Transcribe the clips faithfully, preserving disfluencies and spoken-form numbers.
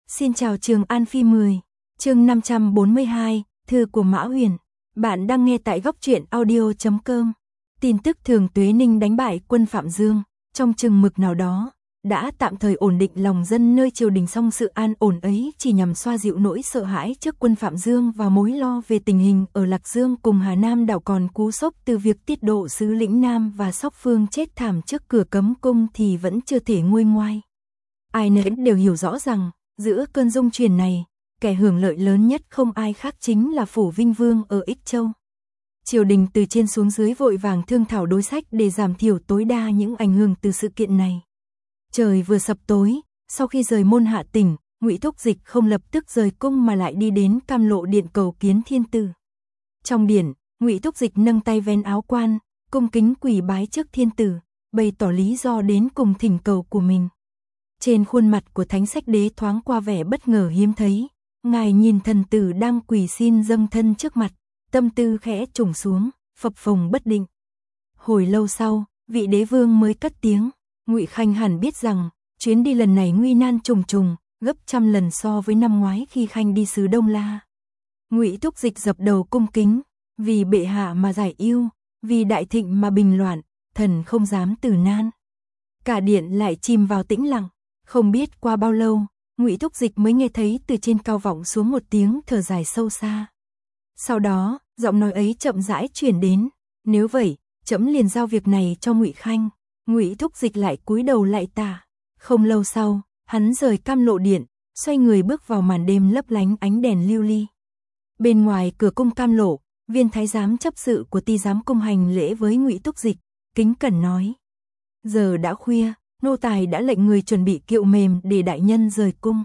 Xin chào Trường An Phi mười, chương năm trăm bốn mươi hai, thư của Mã Huyền. Bạn đang nghe tại góc truyện audio chấm com. Tin tức Thường Tuế Ninh đánh bại quân Phạm Dương, trong chừng mực nào đó, đã tạm thời ổn định lòng dân nơi triều đình, song sự an ổn ấy chỉ nhằm xoa dịu nỗi sợ hãi trước quân Phạm Dương và mối lo về tình hình ở Lạc Dương cùng Hà Nam đảo. Còn cú sốc từ việc tiết độ sứ lĩnh Nam và Sóc Phương chết thảm trước cửa cấm cung thì vẫn chưa thể nguôi ngoai. Ai nấy đều hiểu rõ rằng, giữa cơn dung chuyển này, kẻ hưởng lợi lớn nhất không ai khác chính là Phủ Vinh Vương ở Ích Châu. Triều đình từ trên xuống dưới vội vàng thương thảo đối sách để giảm thiểu tối đa những ảnh hưởng từ sự kiện này. Trời vừa sập tối, sau khi rời môn Hạ Tỉnh, Ngụy Thúc Dịch không lập tức rời cung mà lại đi đến Cam Lộ Điện cầu kiến thiên tử. Trong điện, Ngụy Thúc Dịch nâng tay vén áo quan, cung kính quỳ bái trước thiên tử, bày tỏ lý do đến cùng thỉnh cầu của mình. Trên khuôn mặt của Thánh Sách Đế thoáng qua vẻ bất ngờ hiếm thấy, ngài nhìn thần tử đang quỳ xin dâng thân trước mặt, tâm tư khẽ trùng xuống, phập phồng bất định. Hồi lâu sau, vị đế vương mới cất tiếng, Ngụy Khanh hẳn biết rằng, chuyến đi lần này nguy nan trùng trùng, gấp trăm lần so với năm ngoái khi Khanh đi xứ Đông La. Ngụy Thúc Dịch dập đầu cung kính, vì bệ hạ mà giải yêu, vì đại thịnh mà bình loạn, thần không dám từ nan. Cả điện lại chìm vào tĩnh lặng. Không biết qua bao lâu, Ngụy Thúc Dịch mới nghe thấy từ trên cao vọng xuống một tiếng thở dài sâu xa. Sau đó, giọng nói ấy chậm rãi chuyển đến, nếu vậy, trẫm liền giao việc này cho Ngụy Khanh. Ngụy Thúc Dịch lại cúi đầu lạy tạ. Không lâu sau, hắn rời Cam Lộ Điện, xoay người bước vào màn đêm lấp lánh ánh đèn lưu ly. Bên ngoài cửa cung Cam Lộ, viên thái giám chấp sự của ty giám cung hành lễ với Ngụy Thúc Dịch, kính cẩn nói: giờ đã khuya, nô tài đã lệnh người chuẩn bị kiệu mềm để đại nhân rời cung.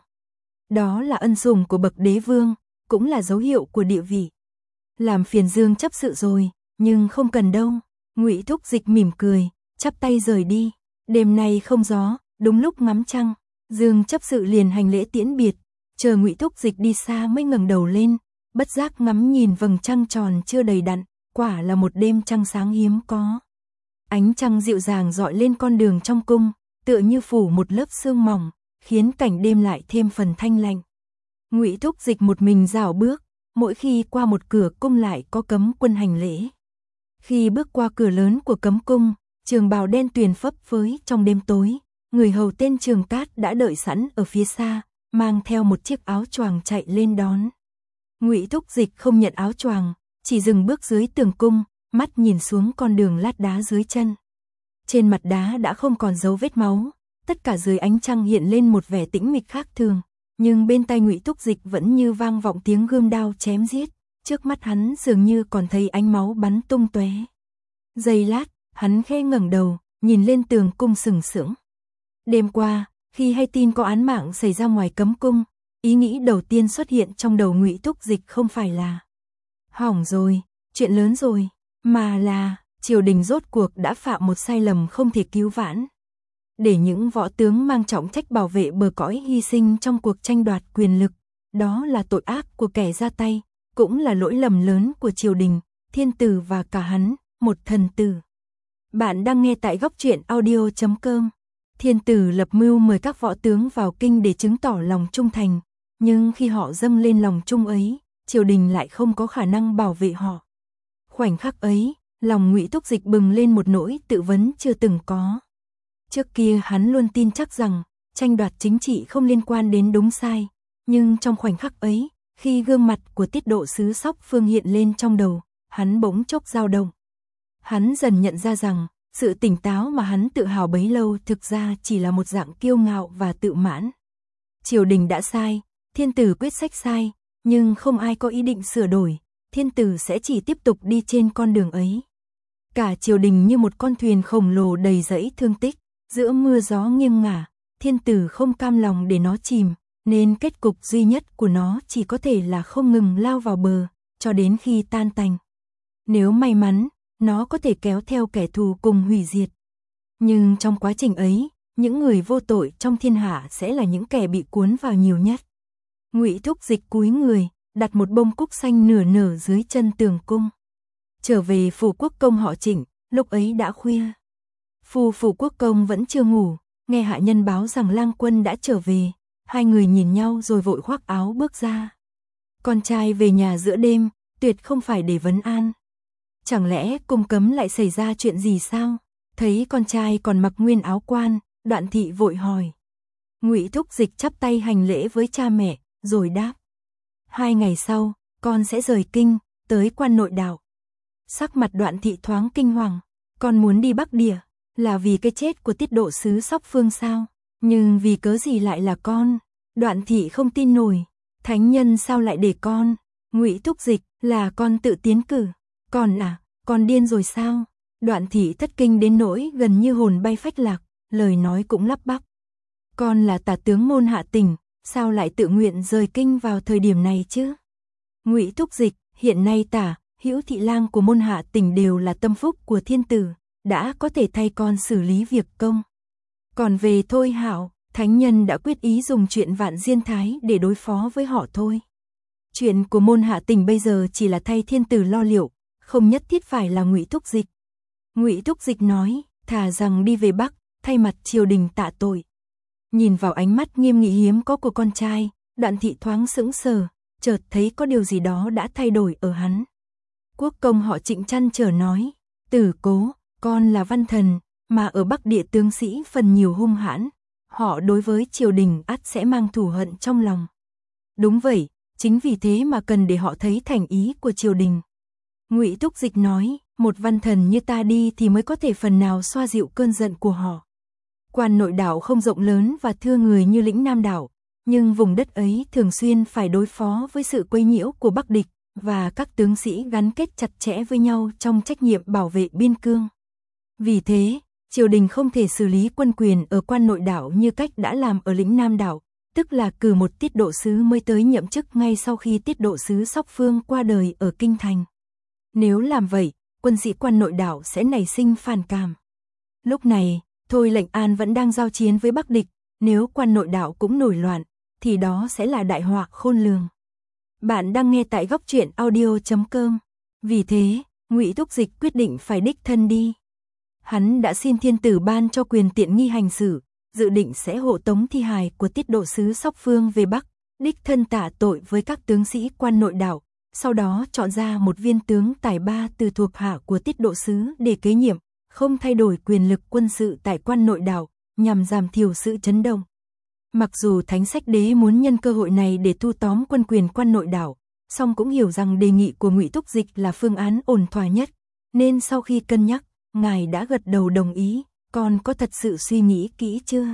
Đó là ân sủng của bậc đế vương, cũng là dấu hiệu của địa vị. Làm phiền Dương chấp sự rồi, nhưng không cần đâu. Ngụy Thúc Dịch mỉm cười, chắp tay rời đi. Đêm nay không gió, đúng lúc ngắm trăng, Dương chấp sự liền hành lễ tiễn biệt, chờ Ngụy Thúc Dịch đi xa mới ngẩng đầu lên, bất giác ngắm nhìn vầng trăng tròn chưa đầy đặn, quả là một đêm trăng sáng hiếm có. Ánh trăng dịu dàng rọi lên con đường trong cung, tựa như phủ một lớp sương mỏng, khiến cảnh đêm lại thêm phần thanh lạnh. Ngụy Thúc Dịch một mình rảo bước, mỗi khi qua một cửa cung lại có cấm quân hành lễ. Khi bước qua cửa lớn của cấm cung, trường bào đen tuyền phấp phới trong đêm tối, người hầu tên Trường Cát đã đợi sẵn ở phía xa, mang theo một chiếc áo choàng chạy lên đón. Ngụy Thúc Dịch không nhận áo choàng, chỉ dừng bước dưới tường cung, mắt nhìn xuống con đường lát đá dưới chân. Trên mặt đá đã không còn dấu vết máu, tất cả dưới ánh trăng hiện lên một vẻ tĩnh mịch khác thường, nhưng bên tai Ngụy Thúc Dịch vẫn như vang vọng tiếng gươm đao chém giết, trước mắt hắn dường như còn thấy ánh máu bắn tung tóe. Giây lát, hắn khẽ ngẩng đầu, nhìn lên tường cung sừng sững. Đêm qua, khi hay tin có án mạng xảy ra ngoài cấm cung, ý nghĩ đầu tiên xuất hiện trong đầu Ngụy Thúc Dịch không phải là hỏng rồi, chuyện lớn rồi, mà là triều đình rốt cuộc đã phạm một sai lầm không thể cứu vãn. Để những võ tướng mang trọng trách bảo vệ bờ cõi hy sinh trong cuộc tranh đoạt quyền lực, đó là tội ác của kẻ ra tay, cũng là lỗi lầm lớn của triều đình, thiên tử và cả hắn, một thần tử. Bạn đang nghe tại góc truyện audio chấm com. Thiên tử lập mưu mời các võ tướng vào kinh để chứng tỏ lòng trung thành, nhưng khi họ dâng lên lòng trung ấy, triều đình lại không có khả năng bảo vệ họ. Khoảnh khắc ấy, lòng Ngụy Thúc Dịch bừng lên một nỗi tự vấn chưa từng có. Trước kia hắn luôn tin chắc rằng, tranh đoạt chính trị không liên quan đến đúng sai, nhưng trong khoảnh khắc ấy, khi gương mặt của tiết độ sứ Sóc Phương hiện lên trong đầu, hắn bỗng chốc dao động. Hắn dần nhận ra rằng, sự tỉnh táo mà hắn tự hào bấy lâu thực ra chỉ là một dạng kiêu ngạo và tự mãn. Triều đình đã sai, thiên tử quyết sách sai, nhưng không ai có ý định sửa đổi, thiên tử sẽ chỉ tiếp tục đi trên con đường ấy. Cả triều đình như một con thuyền khổng lồ đầy dẫy thương tích, giữa mưa gió nghiêng ngả, thiên tử không cam lòng để nó chìm, nên kết cục duy nhất của nó chỉ có thể là không ngừng lao vào bờ, cho đến khi tan tành. Nếu may mắn, nó có thể kéo theo kẻ thù cùng hủy diệt. Nhưng trong quá trình ấy, những người vô tội trong thiên hạ sẽ là những kẻ bị cuốn vào nhiều nhất. Ngụy Thúc Dịch cúi người, đặt một bông cúc xanh nửa nở dưới chân tường cung. Trở về phủ quốc công họ Trịnh, lúc ấy đã khuya. Phu phủ quốc công vẫn chưa ngủ, nghe hạ nhân báo rằng lang quân đã trở về, Hai người nhìn nhau rồi vội khoác áo bước ra. Con trai về nhà giữa đêm, tuyệt không phải để vấn an. Chẳng lẽ cung cấm lại xảy ra chuyện gì sao? Thấy con trai còn mặc nguyên áo quan, Đoạn Thị vội hỏi. Ngụy Thúc Dịch chắp tay hành lễ với cha mẹ, rồi đáp. Hai ngày sau, con sẽ rời kinh, tới quan nội đạo. Sắc mặt Đoạn Thị thoáng kinh hoàng. Con muốn đi Bắc Địa, là vì cái chết của tiết độ sứ Sóc Phương sao? Nhưng vì cớ gì lại là con? Đoạn Thị không tin nổi. Thánh nhân sao lại để con? Ngụy Thúc Dịch, là con tự tiến cử. Con à, con điên rồi sao? Đoạn Thị thất kinh đến nỗi gần như hồn bay phách lạc, lời nói cũng lắp bắp. Con là tả tướng Môn Hạ Tỉnh, sao lại tự nguyện rời kinh vào thời điểm này chứ? Ngụy Thúc Dịch, hiện nay tả, hữu thị lang của Môn Hạ Tỉnh đều là tâm phúc của thiên tử, đã có thể thay con xử lý việc công. Còn về Thôi Hạo, thánh nhân đã quyết ý dùng chuyện Vạn Diên Thái để đối phó với họ thôi. Chuyện của Môn Hạ Tỉnh bây giờ chỉ là thay thiên tử lo liệu, không nhất thiết phải là Ngụy Thúc Dịch. Ngụy Thúc Dịch nói, thà rằng đi về Bắc, thay mặt triều đình tạ tội. Nhìn vào ánh mắt nghiêm nghị hiếm có của con trai, Đoạn Thị thoáng sững sờ, chợt thấy có điều gì đó đã thay đổi ở hắn. Quốc công họ Trịnh chăn trở nói, Tử Cố, con là văn thần, mà ở Bắc Địa tướng sĩ phần nhiều hung hãn, họ đối với triều đình ắt sẽ mang thù hận trong lòng. Đúng vậy, chính vì thế mà cần để họ thấy thành ý của triều đình. Ngụy Thúc Dịch nói, một văn thần như ta đi thì mới có thể phần nào xoa dịu cơn giận của họ. Quan nội đảo không rộng lớn và thưa người như lĩnh Nam đảo, nhưng vùng đất ấy thường xuyên phải đối phó với sự quấy nhiễu của Bắc địch, và các tướng sĩ gắn kết chặt chẽ với nhau trong trách nhiệm bảo vệ biên cương. Vì thế, triều đình không thể xử lý quân quyền ở quan nội đảo như cách đã làm ở lĩnh Nam đảo, tức là cử một tiết độ sứ mới tới nhậm chức ngay sau khi tiết độ sứ Sóc Phương qua đời ở kinh thành. Nếu làm vậy, quân sĩ quan nội đảo sẽ nảy sinh phản cảm. Lúc này, Thôi Lệnh An vẫn đang giao chiến với Bắc địch, nếu quan nội đảo cũng nổi loạn, thì đó sẽ là đại họa khôn lường. Bạn đang nghe tại góc truyện audio chấm com. Vì thế, Ngụy Thúc Dịch quyết định phải đích thân đi. Hắn đã xin thiên tử ban cho quyền tiện nghi hành xử, dự định sẽ hộ tống thi hài của tiết độ sứ Sóc Phương về Bắc, đích thân tạ tội với các tướng sĩ quan nội đảo, sau đó chọn ra một viên tướng tài ba từ thuộc hạ của tiết độ sứ để kế nhiệm, không thay đổi quyền lực quân sự tại quan nội đảo, nhằm giảm thiểu sự chấn động. Mặc dù Thánh Sách Đế muốn nhân cơ hội này để thu tóm quân quyền quan nội đảo, song cũng hiểu rằng đề nghị của Ngụy Thúc Dịch là phương án ổn thỏa nhất, nên sau khi cân nhắc, ngài đã gật đầu đồng ý. Con có thật sự suy nghĩ kỹ chưa?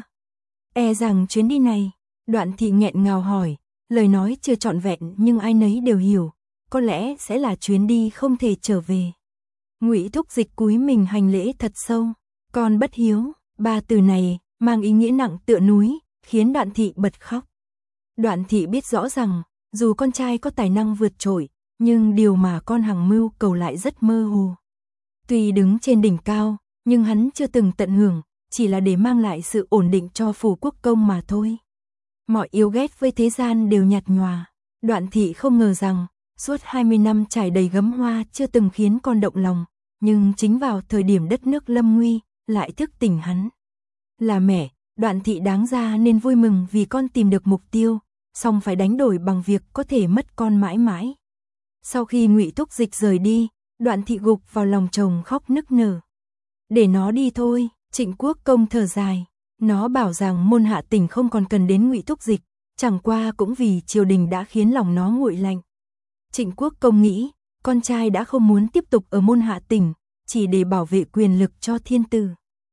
E rằng chuyến đi này, Đoạn Thị nghẹn ngào hỏi, lời nói chưa trọn vẹn nhưng ai nấy đều hiểu, có lẽ sẽ là chuyến đi không thể trở về. Ngụy Thúc Dịch cúi mình hành lễ thật sâu, con bất hiếu, ba từ này mang ý nghĩa nặng tựa núi, khiến Đoạn Thị bật khóc. Đoạn Thị biết rõ rằng, dù con trai có tài năng vượt trội, nhưng điều mà con hằng mưu cầu lại rất mơ hồ. Tuy đứng trên đỉnh cao, nhưng hắn chưa từng tận hưởng, chỉ là để mang lại sự ổn định cho phủ quốc công mà thôi. Mọi yêu ghét với thế gian đều nhạt nhòa. Đoạn Thị không ngờ rằng, suốt hai mươi năm trải đầy gấm hoa chưa từng khiến con động lòng, nhưng chính vào thời điểm đất nước lâm nguy, lại thức tỉnh hắn. Là mẹ, Đoạn Thị đáng ra nên vui mừng vì con tìm được mục tiêu, song phải đánh đổi bằng việc có thể mất con mãi mãi. Sau khi Ngụy Thúc Dịch rời đi, Đoạn Thị gục vào lòng chồng khóc nức nở. Để nó đi thôi, Trịnh Quốc công thở dài. Nó bảo rằng Môn Hạ Tỉnh không còn cần đến Ngụy Thúc Dịch, chẳng qua cũng vì triều đình đã khiến lòng nó nguội lạnh. Trịnh Quốc công nghĩ, con trai đã không muốn tiếp tục ở Môn Hạ Tỉnh, chỉ để bảo vệ quyền lực cho thiên tử.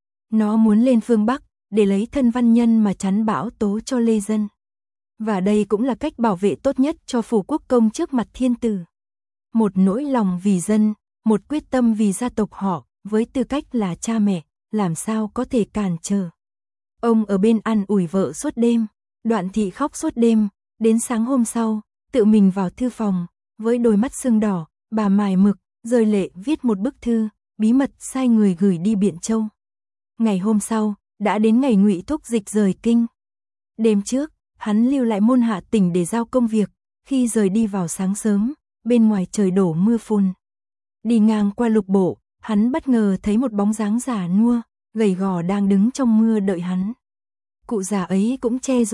Nó muốn lên phương Bắc, để lấy thân văn nhân mà chắn bão tố cho lê dân. Và đây cũng là cách bảo vệ tốt nhất cho phủ quốc công trước mặt thiên tử. Một nỗi lòng vì dân, một quyết tâm vì gia tộc họ, với tư cách là cha mẹ, làm sao có thể cản trở. Ông ở bên ăn ủi vợ suốt đêm, Đoạn Thị khóc suốt đêm, đến sáng hôm sau, tự mình vào thư phòng, với đôi mắt sưng đỏ, bà mài mực, rơi lệ viết một bức thư, bí mật sai người gửi đi Biện Châu. Ngày hôm sau, đã đến ngày Ngụy Thúc Dịch rời kinh. Đêm trước, hắn lưu lại Môn Hạ Tỉnh để giao công việc, khi rời đi vào sáng sớm, bên ngoài trời đổ mưa phùn. Đi ngang qua lục bộ, hắn bất ngờ thấy một bóng dáng già nua, gầy gò đang đứng trong mưa đợi hắn. Cụ già ấy cũng che dù,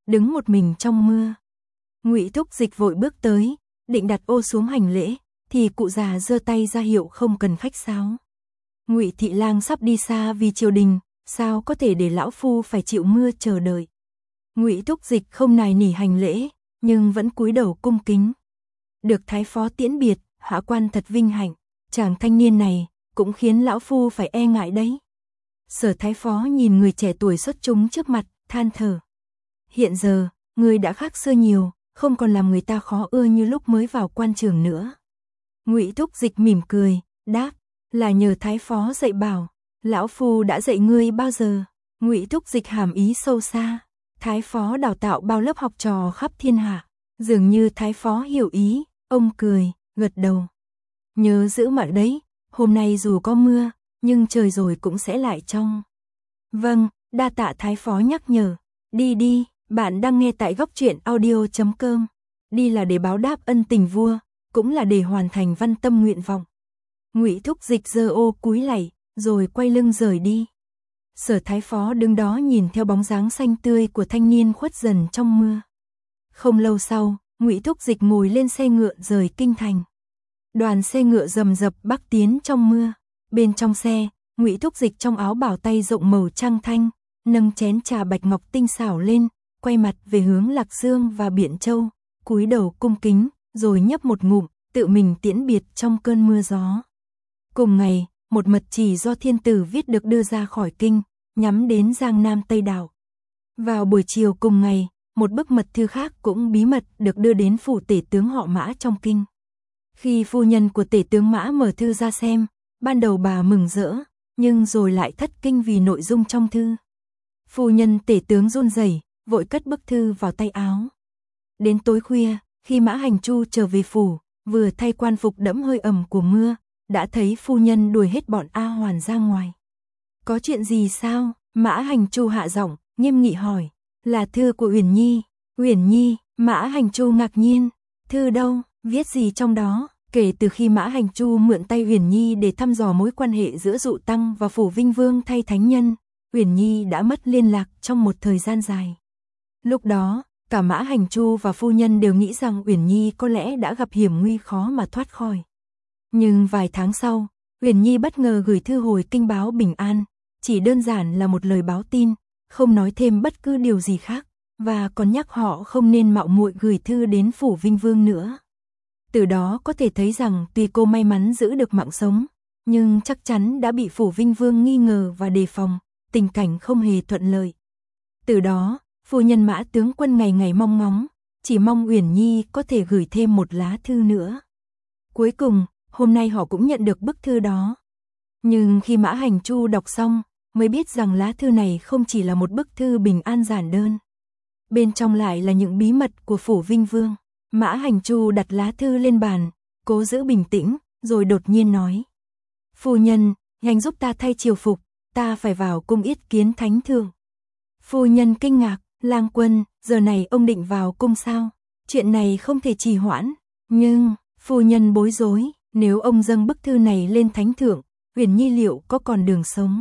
đứng một mình trong mưa. Ngụy Thúc Dịch vội bước tới, định đặt ô xuống hành lễ, thì cụ già giơ tay ra hiệu không cần khách sáo. Ngụy Thị Lang sắp đi xa vì triều đình, sao có thể để lão phu phải chịu mưa chờ đợi. Ngụy Thúc Dịch không nài nỉ hành lễ, nhưng vẫn cúi đầu cung kính. Được thái phó tiễn biệt, hạ quan thật vinh hạnh, chàng thanh niên này cũng khiến lão phu phải e ngại đấy. Sở thái phó nhìn người trẻ tuổi xuất chúng trước mặt, than thở. Hiện giờ, người đã khác xưa nhiều, không còn làm người ta khó ưa như lúc mới vào quan trường nữa. Ngụy Thúc Dịch mỉm cười, đáp, là nhờ thái phó dạy bảo. Lão phu đã dạy ngươi bao giờ? Ngụy Thúc Dịch hàm ý sâu xa. Thái phó đào tạo bao lớp học trò khắp thiên hạ. Dường như thái phó hiểu ý, ông cười, gật đầu. Nhớ giữ mạng đấy, hôm nay dù có mưa, nhưng trời rồi cũng sẽ lại trong. Vâng, đa tạ thái phó nhắc nhở. Đi đi, bạn đang nghe tại góc truyện audio chấm com. Đi là để báo đáp ân tình vua, cũng là để hoàn thành văn tâm nguyện vọng. Ngụy Thúc Dịch giơ ô cúi lạy, rồi quay lưng rời đi. Sở thái phó đứng đó nhìn theo bóng dáng xanh tươi của thanh niên khuất dần trong mưa. Không lâu sau, Ngụy Thúc Dịch ngồi lên xe ngựa rời kinh thành. Đoàn xe ngựa rầm rập bắc tiến trong mưa. Bên trong xe, Ngụy Thúc Dịch trong áo bảo tay rộng màu trăng thanh, nâng chén trà bạch ngọc tinh xảo lên, quay mặt về hướng Lạc Dương và Biện Châu, cúi đầu cung kính, rồi nhấp một ngụm, tự mình tiễn biệt trong cơn mưa gió. Cùng ngày, một mật chỉ do thiên tử viết được đưa ra khỏi kinh, nhắm đến Giang Nam Tây Đảo. Vào buổi chiều cùng ngày, một bức mật thư khác cũng bí mật được đưa đến phủ tể tướng họ Mã trong kinh. Khi phu nhân của tể tướng Mã mở thư ra xem, ban đầu bà mừng rỡ, nhưng rồi lại thất kinh vì nội dung trong thư. Phu nhân tể tướng run rẩy, vội cất bức thư vào tay áo. Đến tối khuya, khi Mã Hành Chu trở về phủ, vừa thay quan phục đẫm hơi ẩm của mưa, đã thấy phu nhân đuổi hết bọn A Hoàn ra ngoài. Có chuyện gì sao? Mã Hành Chu hạ giọng, nghiêm nghị hỏi. Là thư của Uyển Nhi. Uyển Nhi? Mã Hành Chu ngạc nhiên. Thư đâu? Viết gì trong đó? Kể từ khi Mã Hành Chu mượn tay Uyển Nhi để thăm dò mối quan hệ giữa Dụ Tăng và Phủ Vinh Vương thay thánh nhân, Uyển Nhi đã mất liên lạc trong một thời gian dài. Lúc đó, cả Mã Hành Chu và phu nhân đều nghĩ rằng Uyển Nhi có lẽ đã gặp hiểm nguy khó mà thoát khỏi. Nhưng vài tháng sau, Uyển Nhi bất ngờ gửi thư hồi kinh báo bình an, chỉ đơn giản là một lời báo tin, không nói thêm bất cứ điều gì khác, và còn nhắc họ không nên mạo muội gửi thư đến Phủ Vinh Vương nữa. Từ đó có thể thấy rằng tuy cô may mắn giữ được mạng sống, nhưng chắc chắn đã bị Phủ Vinh Vương nghi ngờ và đề phòng, tình cảnh không hề thuận lợi. Từ đó, phu nhân Mã tướng quân ngày ngày mong ngóng, chỉ mong Uyển Nhi có thể gửi thêm một lá thư nữa. Cuối cùng, hôm nay họ cũng nhận được bức thư đó. Nhưng khi Mã Hành Chu đọc xong, mới biết rằng lá thư này không chỉ là một bức thư bình an giản đơn. Bên trong lại là những bí mật của Phủ Vinh Vương. Mã Hành Chu đặt lá thư lên bàn, cố giữ bình tĩnh, rồi đột nhiên nói. Phu nhân, nhanh giúp ta thay triều phục, ta phải vào cung yết kiến thánh thượng. Phu nhân kinh ngạc, Lang Quân, giờ này ông định vào cung sao? Chuyện này không thể trì hoãn. Nhưng, phu nhân bối rối, nếu ông dâng bức thư này lên thánh thượng, Uyển Nhi liệu có còn đường sống?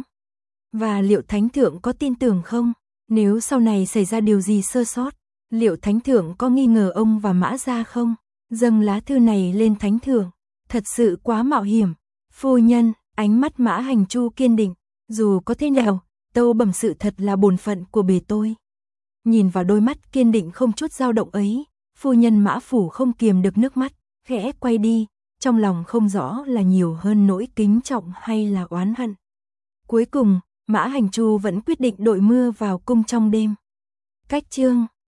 Và liệu thánh thượng có tin tưởng không? Nếu sau này xảy ra điều gì sơ sót, liệu thánh thượng có nghi ngờ ông và Mã gia không? Dâng lá thư này lên thánh thượng, thật sự quá mạo hiểm. Phu nhân, ánh mắt Mã Hành Chu kiên định, dù có thế nào, tâu bẩm sự thật là bổn phận của bề tôi. Nhìn vào đôi mắt kiên định không chút dao động ấy, phu nhân Mã Phủ không kiềm được nước mắt, khẽ quay đi, trong lòng không rõ là nhiều hơn nỗi kính trọng hay là oán hận. Cuối cùng, Mã Hành Chu vẫn quyết định đội mưa vào cung trong đêm. Cách chương